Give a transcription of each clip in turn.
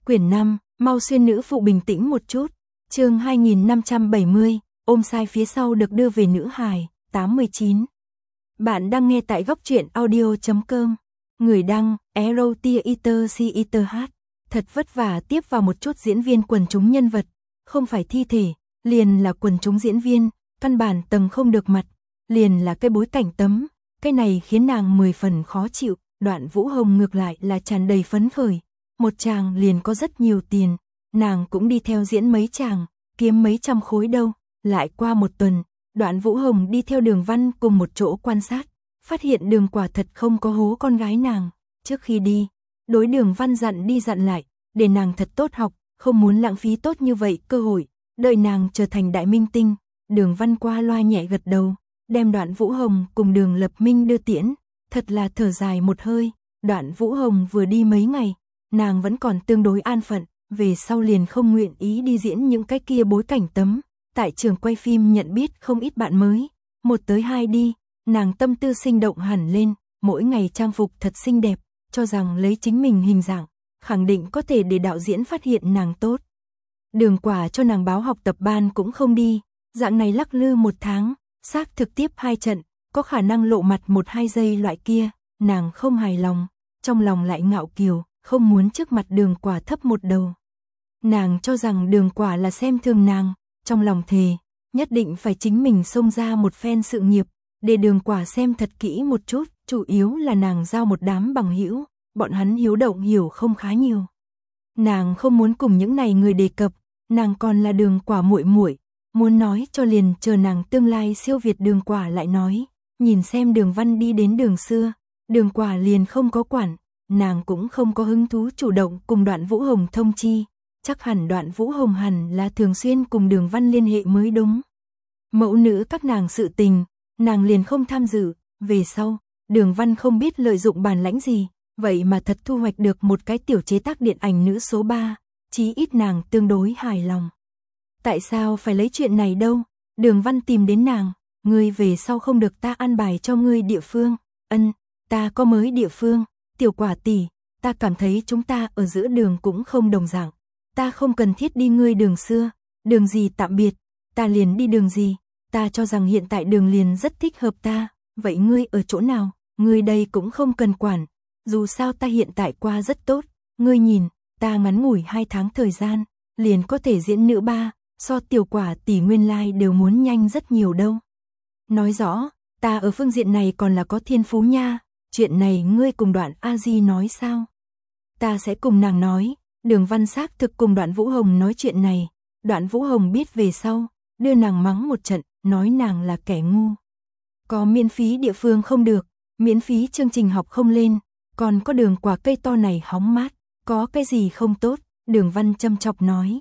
Quyển 5, mau xuyên nữ phụ bình tĩnh một chút. Chương 2570, ôm sai phía sau được đưa về nữ hài, 89. Bạn đang nghe tại góc truyện audio.com. Người đăng, Erotiater. Thật vất vả tiếp vào một chút diễn viên quần chúng nhân vật, không phải thi thể, liền là quần chúng diễn viên, căn bản tầng không được mặt, liền là cái bối cảnh tấm, cái này khiến nàng 10 phần khó chịu. Đoạn Vũ Hồng ngược lại là tràn đầy phấn khởi, một chàng liền có rất nhiều tiền, nàng cũng đi theo diễn mấy chàng, kiếm mấy trăm khối đâu. Lại qua một tuần, Đoạn Vũ Hồng đi theo Đường Văn cùng một chỗ quan sát, phát hiện Đường quả thật không có hố con gái nàng. Trước khi đi, đối Đường Văn dặn đi dặn lại, để nàng thật tốt học, không muốn lãng phí tốt như vậy cơ hội, đợi nàng trở thành đại minh tinh. Đường Văn qua loa nhẹ gật đầu, đem Đoạn Vũ Hồng cùng Đường Lập Minh đưa tiễn, thật là thở dài một hơi. Đoạn Vũ Hồng vừa đi mấy ngày, nàng vẫn còn tương đối an phận, về sau liền không nguyện ý đi diễn những cái kia bối cảnh tấm. Tại trường quay phim nhận biết không ít bạn mới, một tới hai đi, nàng tâm tư sinh động hẳn lên, mỗi ngày trang phục thật xinh đẹp, cho rằng lấy chính mình hình dạng, khẳng định có thể để đạo diễn phát hiện nàng tốt. Đường quả cho nàng báo học tập ban cũng không đi, dạng này lắc lư một tháng, xác thực tiếp 2 trận, có khả năng lộ mặt 1-2 giây loại kia, nàng không hài lòng, trong lòng lại ngạo kiều, không muốn trước mặt Đường quả thấp một đầu. Nàng cho rằng Đường quả là xem thường nàng, trong lòng thề, nhất định phải chính mình xông ra một phen sự nghiệp, để Đường quả xem thật kỹ một chút, chủ yếu là nàng giao một đám bằng hữu, bọn hắn hiếu động hiểu không khá nhiều. Nàng không muốn cùng những này người đề cập, nàng còn là Đường quả muội muội, muốn nói cho liền chờ nàng tương lai siêu việt Đường quả lại nói. Nhìn xem Đường Văn đi đến đường xưa, Đường quả liền không có quản, nàng cũng không có hứng thú chủ động cùng Đoạn Vũ Hồng thông chi, chắc hẳn Đoạn Vũ Hồng hẳn là thường xuyên cùng Đường Văn liên hệ mới đúng. Mẫu nữ các nàng sự tình, nàng liền không tham dự, về sau, Đường Văn không biết lợi dụng bản lãnh gì, vậy mà thật thu hoạch được một cái tiểu chế tác điện ảnh nữ số 3, chí ít nàng tương đối hài lòng. Tại sao phải lấy chuyện này đâu? Đường Văn tìm đến nàng, ngươi về sau không được ta an bài cho ngươi địa phương. Ân, ta có mới địa phương, Tiểu Quả tỷ, ta cảm thấy chúng ta ở giữa đường cũng không đồng dạng. Ta không cần thiết đi ngươi đường xưa, đường gì tạm biệt, ta liền đi đường gì, ta cho rằng hiện tại đường liền rất thích hợp ta, vậy ngươi ở chỗ nào, ngươi đây cũng không cần quản, dù sao ta hiện tại qua rất tốt, ngươi nhìn, ta ngắn ngủi 2 tháng thời gian, liền có thể diễn nữ 3, so Tiểu Quả tỷ nguyên lai đều muốn nhanh rất nhiều đâu. Nói rõ, ta ở phương diện này còn là có thiên phú nha, chuyện này ngươi cùng Đoạn A Di nói sao? Ta sẽ cùng nàng nói. Đường Văn xác thực cùng Đoạn Vũ Hồng nói chuyện này, Đoạn Vũ Hồng biết về sau, đưa nàng mắng một trận, nói nàng là kẻ ngu. Có miễn phí địa phương không được, miễn phí chương trình học không lên, còn có Đường quả cây to này hóng mát, có cái gì không tốt, Đường Văn châm chọc nói.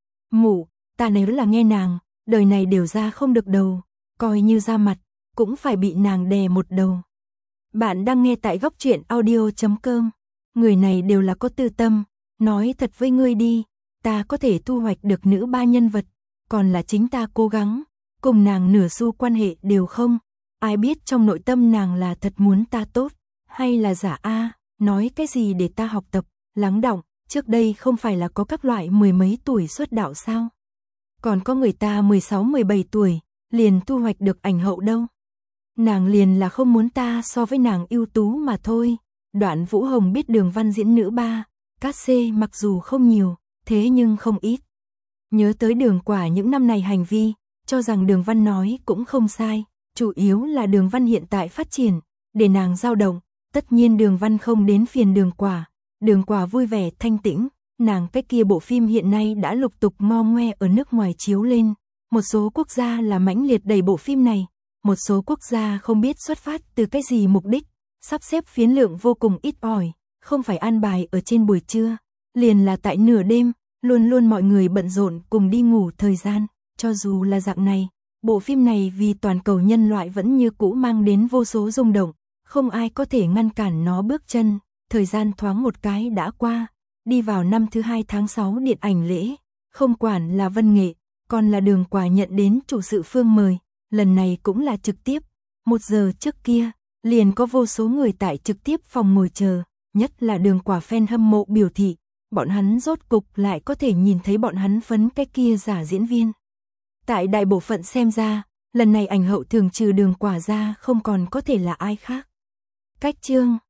Mụ, ta nếu là nghe nàng, đời này đều ra không được đầu, coi như ra mặt, cũng phải bị nàng đè một đầu. Bạn đang nghe tại góc truyện audio.com, người này đều là có tư tâm. Nói thật với ngươi đi, ta có thể thu hoạch được nữ 3 nhân vật, còn là chính ta cố gắng, cùng nàng nửa xu quan hệ đều không. Ai biết trong nội tâm nàng là thật muốn ta tốt, hay là giả a, nói cái gì để ta học tập, lắng đọng, trước đây không phải là có các loại 10 mấy tuổi xuất đạo sao? Còn có người ta 16-17 tuổi, liền thu hoạch được ảnh hậu đâu. Nàng liền là không muốn ta so với nàng ưu tú mà thôi. Đoạn Vũ Hồng biết Đường Văn diễn nữ 3. Cát xê mặc dù không nhiều, thế nhưng không ít. Nhớ tới Đường quả những năm này hành vi, cho rằng Đường Văn nói cũng không sai, chủ yếu là Đường Văn hiện tại phát triển, để nàng dao động, tất nhiên Đường Văn không đến phiền Đường quả. Đường quả vui vẻ thanh tĩnh, nàng cái kia bộ phim hiện nay đã lục tục ngo ngoe ở nước ngoài chiếu lên, một số quốc gia là mãnh liệt đẩy bộ phim này, một số quốc gia không biết xuất phát từ cái gì mục đích, sắp xếp phiến lượng vô cùng ít ỏi. Không phải an bài ở trên buổi trưa, liền là tại nửa đêm, luôn luôn mọi người bận rộn cùng đi ngủ thời gian, cho dù là dạng này, bộ phim này vì toàn cầu nhân loại vẫn như cũ mang đến vô số rung động, không ai có thể ngăn cản nó bước chân, thời gian thoáng một cái đã qua, đi vào năm thứ 2 tháng 6 điện ảnh lễ, không quản là văn nghệ, còn là Đường quả nhận đến chủ sự phương mời, lần này cũng là trực tiếp, 1 giờ trước kia, liền có vô số người tại trực tiếp phòng ngồi chờ. Nhất là Đường quả fan hâm mộ biểu thị, bọn hắn rốt cục lại có thể nhìn thấy bọn hắn phấn cái kia giả diễn viên. Tại đại bộ phận xem ra, lần này ảnh hậu thường trừ Đường Quả ra không còn có thể là ai khác. Cách chương